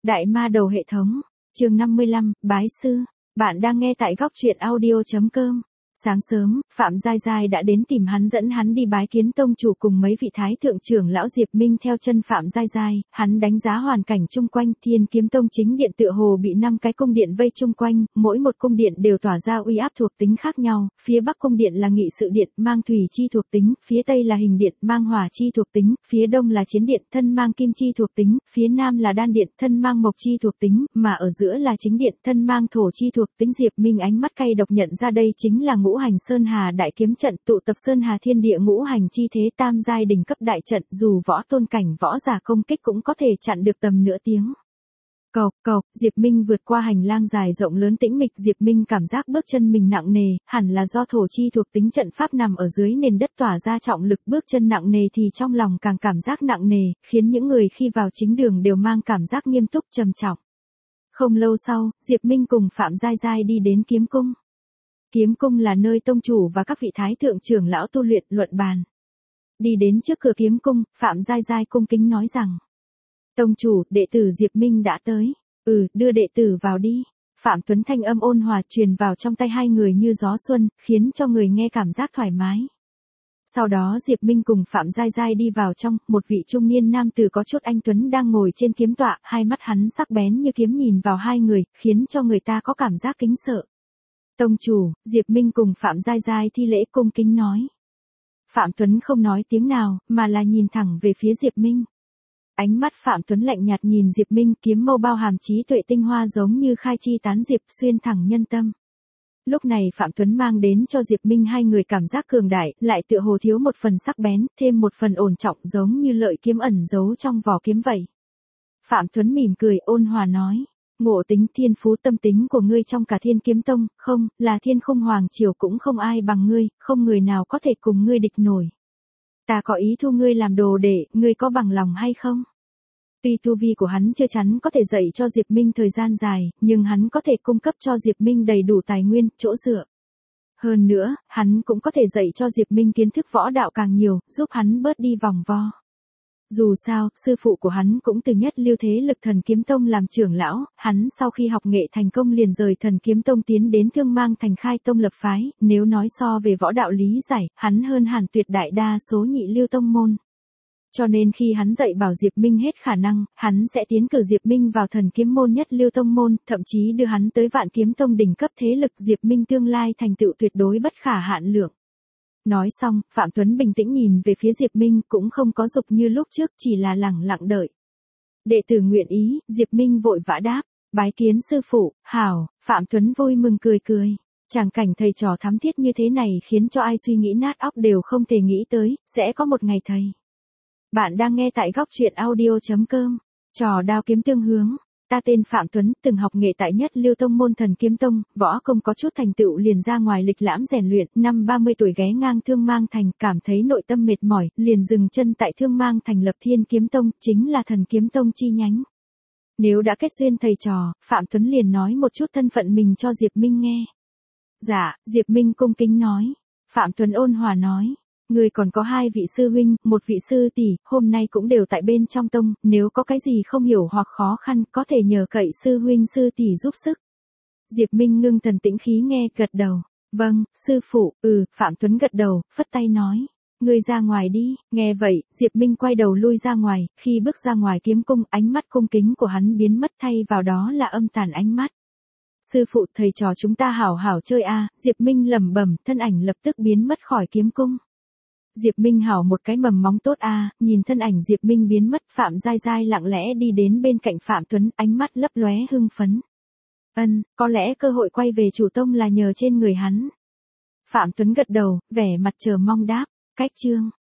Đại ma đầu hệ thống, chương 55, bái sư. Bạn đang nghe tại góc truyện audio.com. Sáng sớm, Phạm Giai Giai đã đến tìm hắn, dẫn hắn đi bái kiến tông chủ cùng mấy vị thái thượng trưởng lão. Diệp Minh theo chân Phạm Giai Giai, hắn đánh giá hoàn cảnh chung quanh. Thiên Kiếm Tông chính điện tựa hồ bị 5 cái cung điện vây chung quanh, mỗi một cung điện đều tỏa ra uy áp thuộc tính khác nhau. Phía Bắc cung điện là nghị sự điện, mang thủy chi thuộc tính, phía Tây là hình điện, mang hỏa chi thuộc tính, phía Đông là chiến điện, thân mang kim chi thuộc tính, phía Nam là đan điện, thân mang mộc chi thuộc tính, mà ở giữa là chính điện, thân mang thổ chi thuộc tính. Diệp Minh ánh mắt cay độc nhận ra đây chính là Ngũ Hành Sơn Hà đại kiếm trận, tụ tập Sơn Hà thiên địa ngũ hành chi thế, tam giai đỉnh cấp đại trận, dù võ tôn cảnh võ giả công kích cũng có thể chặn được tầm nửa tiếng. Cộc, Diệp Minh vượt qua hành lang dài rộng lớn tĩnh mịch. Diệp Minh cảm giác bước chân mình nặng nề, hẳn là do thổ chi thuộc tính trận pháp nằm ở dưới nền đất tỏa ra trọng lực. Bước chân nặng nề thì trong lòng càng cảm giác nặng nề, khiến những người khi vào chính đường đều mang cảm giác nghiêm túc trầm trọng. Không lâu sau, Diệp Minh cùng Phạm Giai Giai đi đến kiếm cung. Kiếm cung là nơi tông chủ và các vị thái thượng trưởng lão tu luyện luận bàn. Đi đến trước cửa kiếm cung, Phạm Giai Giai cung kính nói rằng: "Tông chủ, đệ tử Diệp Minh đã tới." Đưa đệ tử vào đi." Phạm Tuấn thanh âm ôn hòa truyền vào trong tai hai người như gió xuân, khiến cho người nghe cảm giác thoải mái. Sau đó Diệp Minh cùng Phạm Giai Giai đi vào trong, một vị trung niên nam tử có chút anh tuấn đang ngồi trên kiếm tọa, hai mắt hắn sắc bén như kiếm nhìn vào hai người, khiến cho người ta có cảm giác kính sợ. "Tông chủ." Diệp Minh cùng Phạm Giai Giai thi lễ cung kính nói. Phạm Tuấn không nói tiếng nào, mà là nhìn thẳng về phía Diệp Minh. Ánh mắt Phạm Tuấn lạnh nhạt nhìn Diệp Minh, kiếm mâu bao hàm trí tuệ tinh hoa giống như khai chi tán diệp, xuyên thẳng nhân tâm. Lúc này Phạm Tuấn mang đến cho Diệp Minh hai người cảm giác cường đại, lại tựa hồ thiếu một phần sắc bén, thêm một phần ổn trọng, giống như lợi kiếm ẩn giấu trong vỏ kiếm vậy. Phạm Tuấn mỉm cười ôn hòa nói: "Ngộ tính thiên phú tâm tính của ngươi trong cả Thiên Kiếm Tông, không, là Thiên Khung Hoàng Triều cũng không ai bằng ngươi, không người nào có thể cùng ngươi địch nổi. Ta có ý thu ngươi làm đồ đệ, ngươi có bằng lòng hay không?" Tuy tu vi của hắn chưa chắn có thể dạy cho Diệp Minh thời gian dài, nhưng hắn có thể cung cấp cho Diệp Minh đầy đủ tài nguyên, chỗ dựa. Hơn nữa, hắn cũng có thể dạy cho Diệp Minh kiến thức võ đạo càng nhiều, giúp hắn bớt đi vòng vo. Dù sao, sư phụ của hắn cũng từ nhất lưu thế lực Thần Kiếm Tông làm trưởng lão, hắn sau khi học nghệ thành công liền rời Thần Kiếm Tông tiến đến Thương Mang Thành khai tông lập phái, nếu nói so về võ đạo lý giải, hắn hơn hẳn tuyệt đại đa số nhị lưu tông môn. Cho nên khi hắn dạy bảo Diệp Minh hết khả năng, hắn sẽ tiến cử Diệp Minh vào Thần Kiếm môn nhất lưu tông môn, thậm chí đưa hắn tới Vạn Kiếm Tông đỉnh cấp thế lực. Diệp Minh tương lai thành tựu tuyệt đối bất khả hạn lượng. Nói xong, Phạm Tuấn bình tĩnh nhìn về phía Diệp Minh, cũng không có dục như lúc trước, chỉ là lẳng lặng đợi. "Đệ tử nguyện ý." Diệp Minh vội vã đáp. "Bái kiến sư phụ." "Hảo." Phạm Tuấn vui mừng cười cười. Tràng cảnh thầy trò thắm thiết như thế này khiến cho ai suy nghĩ nát óc đều không thể nghĩ tới, sẽ có một ngày thầy. Bạn đang nghe tại góc truyện audio.com. Trò đao kiếm tương hướng. Ta tên Phạm Tuấn, từng học nghệ tại nhất lưu tông môn Thần Kiếm Tông, võ công có chút thành tựu liền ra ngoài lịch lãm rèn luyện, năm 30 tuổi ghé ngang Thương Mang Thành, cảm thấy nội tâm mệt mỏi, liền dừng chân tại Thương Mang Thành lập Thiên Kiếm Tông, chính là Thần Kiếm Tông chi nhánh. Nếu đã kết duyên thầy trò, Phạm Tuấn liền nói một chút thân phận mình cho Diệp Minh nghe. "Dạ." Diệp Minh cung kính nói. Phạm Tuấn ôn hòa nói: "Ngươi còn có 2 vị sư huynh, 1 vị sư tỷ, hôm nay cũng đều tại bên trong tông, nếu có cái gì không hiểu hoặc khó khăn, có thể nhờ cậy sư huynh sư tỷ giúp sức." Diệp Minh ngưng thần tĩnh khí nghe, gật đầu. "Vâng, sư phụ." Phạm Tuấn gật đầu, phất tay nói: "Ngươi ra ngoài đi." Nghe vậy, Diệp Minh quay đầu lui ra ngoài, khi bước ra ngoài kiếm cung, ánh mắt cung kính của hắn biến mất, thay vào đó là âm tàn ánh mắt. "Sư phụ, thầy trò chúng ta hảo hảo chơi a." Diệp Minh lẩm bẩm, thân ảnh lập tức biến mất khỏi kiếm cung. Diệp Minh hảo một cái mầm móng tốt a. Nhìn thân ảnh Diệp Minh biến mất, Phạm Giai Giai lặng lẽ đi đến bên cạnh Phạm Tuấn, ánh mắt lấp lóe hưng phấn. Có lẽ cơ hội quay về chủ tông là nhờ trên người hắn." Phạm Tuấn gật đầu, vẻ mặt chờ mong đáp: "Cách chương."